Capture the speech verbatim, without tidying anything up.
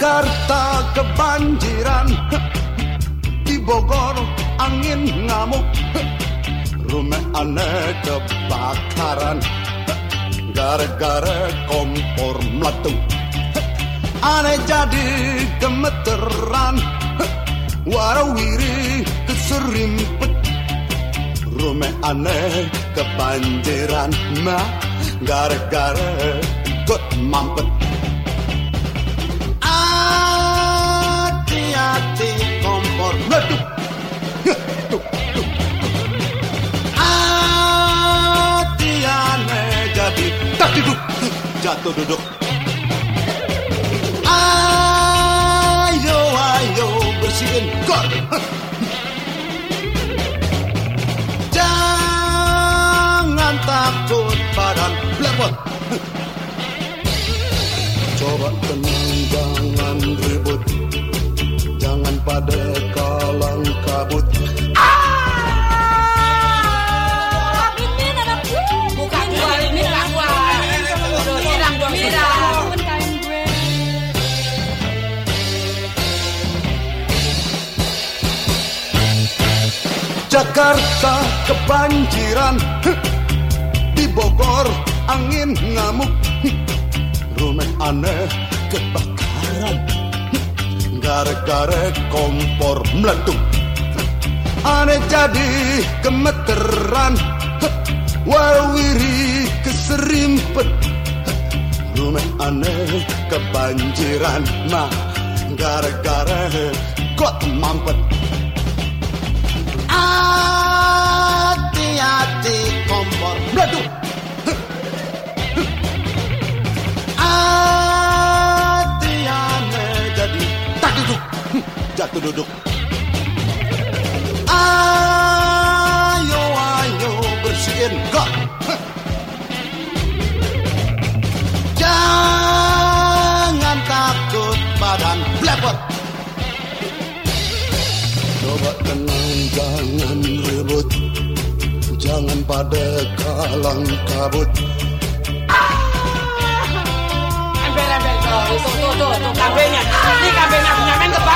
Jakarta kebanjiran, di Bogor angin ngamuk, rumah aneh kebakaran, gara-gara kompor meletup. Aneh jadi gemeteran, warawiri keserimpet, rumah aneh kebanjiran, mah gara-gara ikut mampet. Hati-hati kompor meletup, hati aneh jadi tak duduk, jatuh duduk. Ayo ayo bersihin gor, jangan takut badan blepot. Coba tenang, jangan ribut, jangan pada kalang kabut. Ah, Mimin anakku. Bukan gua, Mimin anak gua. Hilang dong, hilang. Kain gue. Jakarta kebanjiran, di Bogor angin ngamuk, rumah aneh kebakaran, gara-gara kompor meletup. Aneh jadi gemeteran, warawiri keserimpet, rumah aneh kebanjiran, mah gara-gara got mampet. Hati-hati kompor meletup, hati aneh jadi tak duduk, jatuh duduk. Ayo ayo bersihin got, jangan takut badan blepot. Coba tenang, jangan ribut, jangan pada kalang kabut. Ember-ember tuh, tuh, tuh, tuh, kabelnya. Ini kabelnya punya men